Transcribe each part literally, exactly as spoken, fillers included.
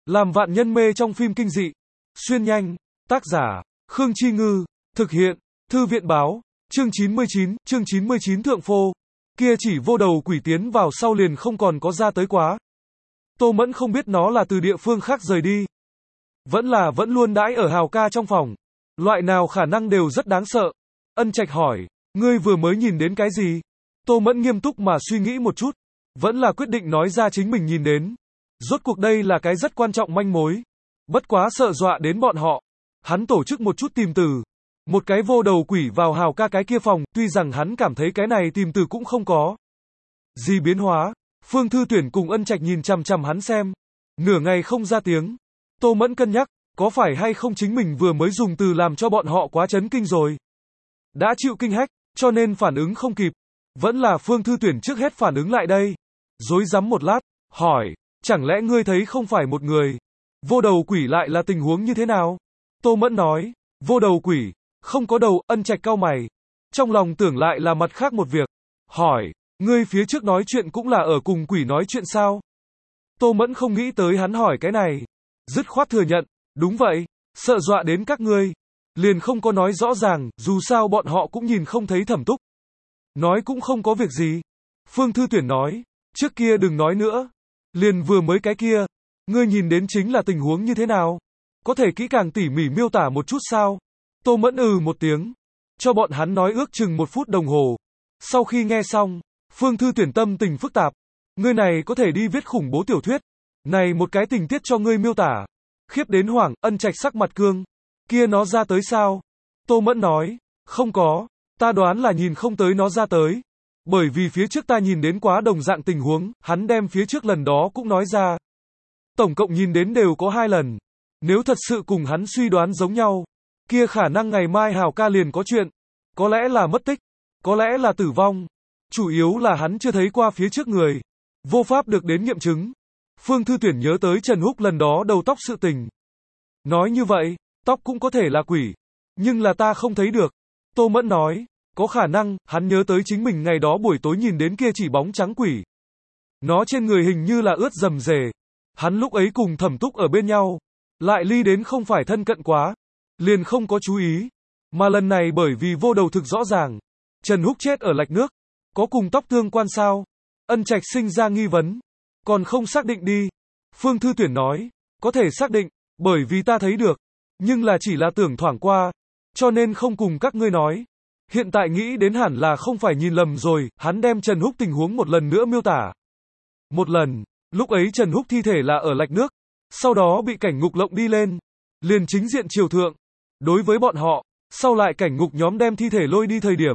Làm vạn nhân mê trong phim kinh dị. Xuyên nhanh. Tác giả, Khương Chi Ngư. Thực hiện, Thư viện báo. Chương chín mươi chín, chương chín mươi chín thượng phô. Kia chỉ vô đầu quỷ tiến vào sau liền không còn có ra tới quá. Tô Mẫn không biết nó là từ địa phương khác rời đi. Vẫn là vẫn luôn đãi ở Hào ca trong phòng. Loại nào khả năng đều rất đáng sợ. Ân Trạch hỏi, ngươi vừa mới nhìn đến cái gì? Tô Mẫn nghiêm túc mà suy nghĩ một chút. Vẫn là quyết định nói ra chính mình nhìn đến. Rốt cuộc đây là cái rất quan trọng manh mối. Bất quá sợ dọa đến bọn họ. Hắn tổ chức một chút tìm từ. Một cái vô đầu quỷ vào Hào ca cái kia phòng, tuy rằng hắn cảm thấy cái này tìm từ cũng không có gì biến hóa. Phương Thư Tuyển cùng Ân Trạch nhìn chằm chằm hắn xem. Nửa ngày không ra tiếng. Tô Mẫn cân nhắc, có phải hay không chính mình vừa mới dùng từ làm cho bọn họ quá chấn kinh rồi. Đã chịu kinh hách, cho nên phản ứng không kịp. Vẫn là Phương Thư Tuyển trước hết phản ứng lại đây. Rối rắm một lát, hỏi, chẳng lẽ ngươi thấy không phải một người? Vô đầu quỷ lại là tình huống như thế nào? Tô Mẫn nói, vô đầu quỷ, không có đầu. Ân Trạch cau mày. Trong lòng tưởng lại là mặt khác một việc. Hỏi, ngươi phía trước nói chuyện cũng là ở cùng quỷ nói chuyện sao? Tô Mẫn không nghĩ tới hắn hỏi cái này. Dứt khoát thừa nhận, đúng vậy, sợ dọa đến các ngươi. Liền không có nói rõ ràng, dù sao bọn họ cũng nhìn không thấy Thẩm Túc. Nói cũng không có việc gì. Phương Thư Tuyển nói, trước kia đừng nói nữa. Liền vừa mới cái kia, ngươi nhìn đến chính là tình huống như thế nào? Có thể kỹ càng tỉ mỉ miêu tả một chút sao? Tô Mẫn ừ một tiếng. Cho bọn hắn nói ước chừng một phút đồng hồ. Sau khi nghe xong, Phương Thư Tuyển tâm tình phức tạp. Ngươi này có thể đi viết khủng bố tiểu thuyết. Này một cái tình tiết cho ngươi miêu tả. Khiếp đến hoảng, Ân Trạch sắc mặt cương. Kia nó ra tới sao? Tô Mẫn nói, không có, ta đoán là nhìn không tới nó ra tới. Bởi vì phía trước ta nhìn đến quá đồng dạng tình huống, hắn đem phía trước lần đó cũng nói ra. Tổng cộng nhìn đến đều có hai lần. Nếu thật sự cùng hắn suy đoán giống nhau, kia khả năng ngày mai Hào ca liền có chuyện. Có lẽ là mất tích, có lẽ là tử vong. Chủ yếu là hắn chưa thấy qua phía trước người. Vô pháp được đến nghiệm chứng. Phương Thư Tuyển nhớ tới Trần Húc lần đó đầu tóc sự tình. Nói như vậy, tóc cũng có thể là quỷ. Nhưng là ta không thấy được. Tô Mẫn nói, có khả năng, hắn nhớ tới chính mình ngày đó buổi tối nhìn đến kia chỉ bóng trắng quỷ. Nó trên người hình như là ướt rầm rề. Hắn lúc ấy cùng Thẩm Túc ở bên nhau. Lại ly đến không phải thân cận quá. Liền không có chú ý. Mà lần này bởi vì vô đầu thực rõ ràng. Trần Húc chết ở lạch nước. Có cùng tóc tương quan sao? Ân Trạch sinh ra nghi vấn. Còn không xác định đi. Phương Thư Tuyển nói, có thể xác định, bởi vì ta thấy được. Nhưng là chỉ là tưởng thoảng qua. Cho nên không cùng các ngươi nói. Hiện tại nghĩ đến hẳn là không phải nhìn lầm rồi. Hắn đem Trần Húc tình huống một lần nữa miêu tả. Một lần, lúc ấy Trần Húc thi thể là ở lạch nước. Sau đó bị cảnh ngục lộng đi lên. Liền chính diện triều thượng. Đối với bọn họ, sau lại cảnh ngục nhóm đem thi thể lôi đi thời điểm.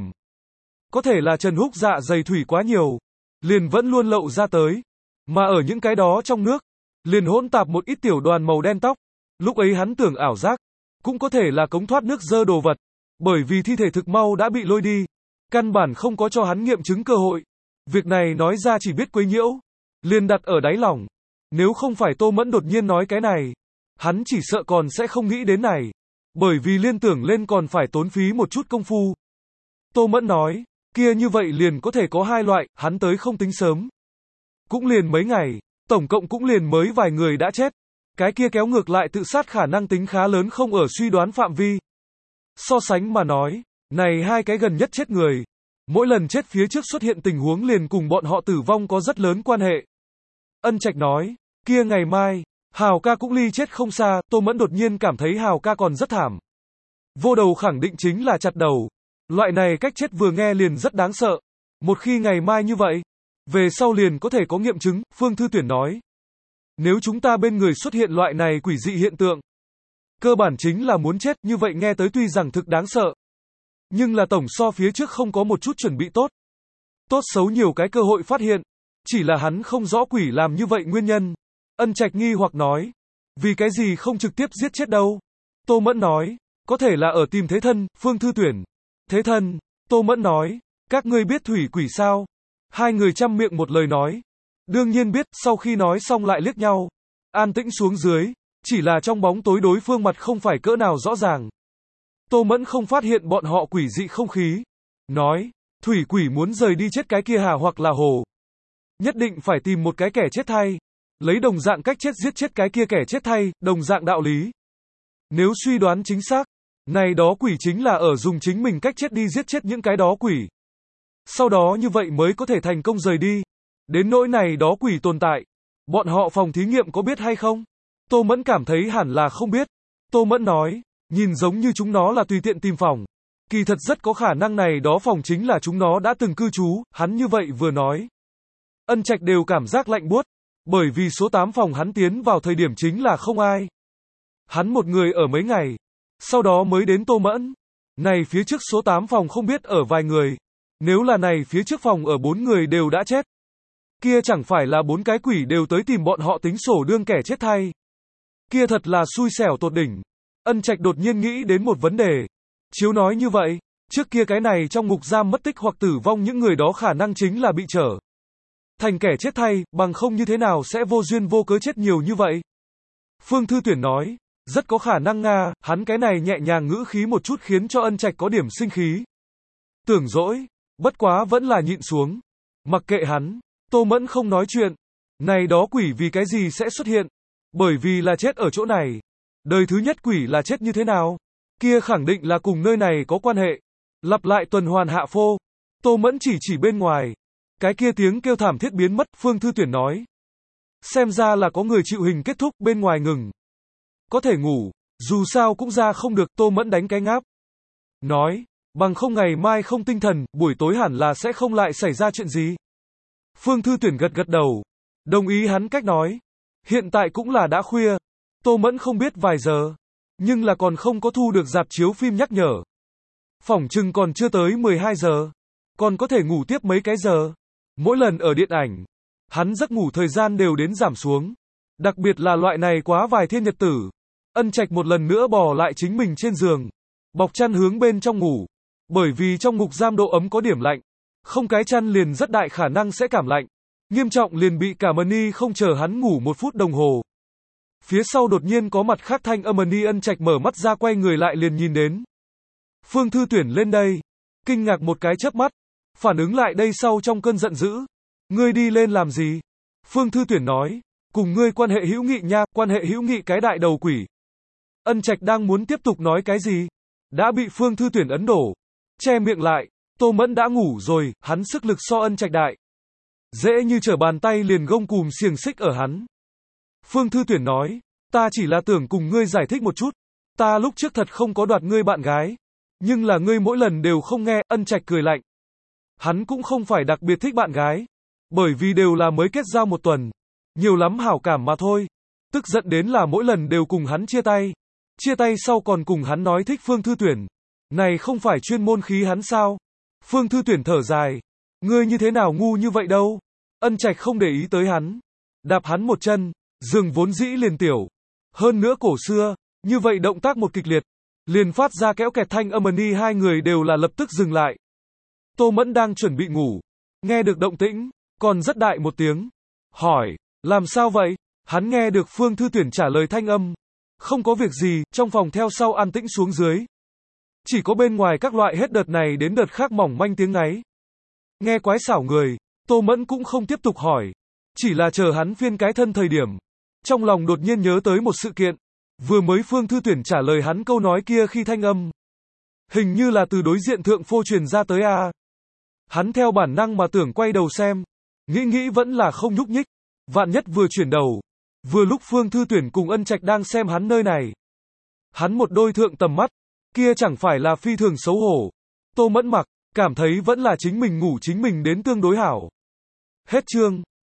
Có thể là Trần Húc dạ dày thủy quá nhiều. Liền vẫn luôn lậu ra tới. Mà ở những cái đó trong nước, liền hỗn tạp một ít tiểu đoàn màu đen tóc. Lúc ấy hắn tưởng ảo giác. Cũng có thể là cống thoát nước dơ đồ vật. Bởi vì thi thể thực mau đã bị lôi đi. Căn bản không có cho hắn nghiệm chứng cơ hội. Việc này nói ra chỉ biết quấy nhiễu. Liền đặt ở đáy lòng. Nếu không phải Tô Mẫn đột nhiên nói cái này. Hắn chỉ sợ còn sẽ không nghĩ đến này. Bởi vì liên tưởng lên còn phải tốn phí một chút công phu. Tô Mẫn nói, kia như vậy liền có thể có hai loại, hắn tới không tính sớm. Cũng liền mấy ngày, tổng cộng cũng liền mới vài người đã chết. Cái kia kéo ngược lại tự sát khả năng tính khá lớn không ở suy đoán phạm vi. So sánh mà nói, này hai cái gần nhất chết người. Mỗi lần chết phía trước xuất hiện tình huống liền cùng bọn họ tử vong có rất lớn quan hệ. Ân Trạch nói, kia ngày mai, Hào ca cũng ly chết không xa. Tô Mẫn đột nhiên cảm thấy Hào ca còn rất thảm. Vô đầu khẳng định chính là chặt đầu. Loại này cách chết vừa nghe liền rất đáng sợ. Một khi ngày mai như vậy, về sau liền có thể có nghiệm chứng. Phương Thư Tuyển nói, nếu chúng ta bên người xuất hiện loại này quỷ dị hiện tượng, cơ bản chính là muốn chết. Như vậy nghe tới tuy rằng thực đáng sợ, nhưng là tổng so phía trước không có một chút chuẩn bị tốt. Tốt xấu nhiều cái cơ hội phát hiện. Chỉ là hắn không rõ quỷ làm như vậy nguyên nhân. Ân Trạch nghi hoặc nói, vì cái gì không trực tiếp giết chết đâu? Tô Mẫn nói, có thể là ở tìm thế thân. Phương Thư Tuyển, thế thân? Tô Mẫn nói, các ngươi biết thủy quỷ sao? Hai người chăm miệng một lời nói, đương nhiên biết. Sau khi nói xong lại liếc nhau, an tĩnh xuống dưới. Chỉ là trong bóng tối đối phương mặt không phải cỡ nào rõ ràng. Tô Mẫn không phát hiện bọn họ quỷ dị không khí. Nói, thủy quỷ muốn rời đi chết cái kia hà hoặc là hồ. Nhất định phải tìm một cái kẻ chết thay. lấy đồng dạng cách chết giết chết cái kia kẻ chết thay, đồng dạng đạo lý. Nếu suy đoán chính xác, này đó quỷ chính là ở dùng chính mình cách chết đi giết chết những cái đó quỷ. Sau đó như vậy mới có thể thành công rời đi. Đến nỗi này đó quỷ tồn tại, bọn họ phòng thí nghiệm có biết hay không? Tô Mẫn cảm thấy hẳn là không biết. Tô Mẫn nói, nhìn giống như chúng nó là tùy tiện tìm phòng. Kỳ thật rất có khả năng này đó phòng chính là chúng nó đã từng cư trú, hắn như vậy vừa nói. Ân Trạch đều cảm giác lạnh buốt, bởi vì số tám phòng hắn tiến vào thời điểm chính là không ai. Hắn một người ở mấy ngày, sau đó mới đến Tô Mẫn. Này phía trước số tám phòng không biết ở vài người, nếu là này phía trước phòng ở bốn người đều đã chết. Kia chẳng phải là bốn cái quỷ đều tới tìm bọn họ tính sổ đương kẻ chết thay. Kia thật là xui xẻo tột đỉnh. Ân Trạch đột nhiên nghĩ đến một vấn đề. Chiếu nói như vậy, trước kia cái này trong ngục giam mất tích hoặc tử vong những người đó khả năng chính là bị trở thành kẻ chết thay, bằng không như thế nào sẽ vô duyên vô cớ chết nhiều như vậy. Phương Thư Tuyển nói, rất có khả năng Nga, hắn cái này nhẹ nhàng ngữ khí một chút khiến cho Ân Trạch có điểm sinh khí. Tưởng dỗi, bất quá vẫn là nhịn xuống. Mặc kệ hắn, Tô Mẫn không nói chuyện. Này đó quỷ vì cái gì sẽ xuất hiện? Bởi vì là chết ở chỗ này. Đời thứ nhất quỷ là chết như thế nào? Kia khẳng định là cùng nơi này có quan hệ. Lặp lại tuần hoàn hạ phô. Tô Mẫn chỉ chỉ bên ngoài. Cái kia tiếng kêu thảm thiết biến mất, Phương Thư Tuyển nói. Xem ra là có người chịu hình kết thúc, bên ngoài ngừng. Có thể ngủ, dù sao cũng ra không được, Tô Mẫn đánh cái ngáp. Nói, bằng không ngày mai không tinh thần, buổi tối hẳn là sẽ không lại xảy ra chuyện gì. Phương Thư Tuyển gật gật đầu. Đồng ý hắn cách nói. Hiện tại cũng là đã khuya. Tô Mẫn không biết vài giờ. Nhưng là còn không có thu được rạp chiếu phim nhắc nhở. Phỏng chừng còn chưa tới mười hai giờ. Còn có thể ngủ tiếp mấy cái giờ. Mỗi lần ở điện ảnh, hắn giấc ngủ thời gian đều đến giảm xuống. Đặc biệt là loại này quá vài thiên nhật tử. Ân Trạch một lần nữa bò lại chính mình trên giường. Bọc chăn hướng bên trong ngủ. Bởi vì trong ngục giam độ ấm có điểm lạnh. Không cái chăn liền rất đại khả năng sẽ cảm lạnh. Nghiêm trọng liền bị cả Mani không chờ hắn ngủ một phút đồng hồ. Phía sau đột nhiên có mặt khác thanh âm Mani. Ân Trạch mở mắt ra quay người lại liền nhìn đến. Phương Thư Tuyển lên đây. Kinh ngạc một cái chớp mắt. Phản ứng lại đây sau trong cơn giận dữ. Ngươi đi lên làm gì? Phương Thư Tuyển nói. Cùng ngươi quan hệ hữu nghị nha, quan hệ hữu nghị cái đại đầu quỷ. Ân Trạch đang muốn tiếp tục nói cái gì? Đã bị Phương Thư Tuyển ấn đổ. Che miệng lại. Tô Mẫn đã ngủ rồi, hắn sức lực so Ân Trạch đại. Dễ như trở bàn tay liền gông cùm xiềng xích ở hắn. Phương Thư Tuyển nói, ta chỉ là tưởng cùng ngươi giải thích một chút. Ta lúc trước thật không có đoạt ngươi bạn gái. Nhưng là ngươi mỗi lần đều không nghe. Ân Trạch cười lạnh. Hắn cũng không phải đặc biệt thích bạn gái. Bởi vì đều là mới kết giao một tuần. Nhiều lắm hảo cảm mà thôi. Tức giận đến là mỗi lần đều cùng hắn chia tay. Chia tay sau còn cùng hắn nói thích Phương Thư Tuyển. Này không phải chuyên môn khí hắn sao? Phương Thư Tuyển thở dài. Ngươi như thế nào ngu như vậy đâu? Ân Trạch không để ý tới hắn. Đạp hắn một chân. Giường vốn dĩ liền tiểu. Hơn nữa cổ xưa. Như vậy động tác một kịch liệt. Liền phát ra kéo kẹt thanh âm. Ni hai người đều là lập tức dừng lại. Tô Mẫn đang chuẩn bị ngủ. Nghe được động tĩnh. Còn rất đại một tiếng. Hỏi. Làm sao vậy? Hắn nghe được Phương Thư Tuyển trả lời thanh âm. Không có việc gì. Trong phòng theo sau an tĩnh xuống dưới. Chỉ có bên ngoài các loại hết đợt này đến đợt khác mỏng manh tiếng ngáy. Nghe quái xảo người. Tô Mẫn cũng không tiếp tục hỏi. Chỉ là chờ hắn phiên cái thân thời điểm. Trong lòng đột nhiên nhớ tới một sự kiện. Vừa mới Phương Thư Tuyển trả lời hắn câu nói kia khi thanh âm. Hình như là từ đối diện thượng phô truyền ra tới à. Hắn theo bản năng mà tưởng quay đầu xem. Nghĩ nghĩ vẫn là không nhúc nhích. Vạn nhất vừa chuyển đầu. Vừa lúc Phương Thư Tuyển cùng Ân Trạch đang xem hắn nơi này. Hắn một đôi thượng tầm mắt. Kia chẳng phải là phi thường xấu hổ. Tô Mẫn mặc. Cảm thấy vẫn là chính mình ngủ chính mình đến tương đối hảo. Hết chương.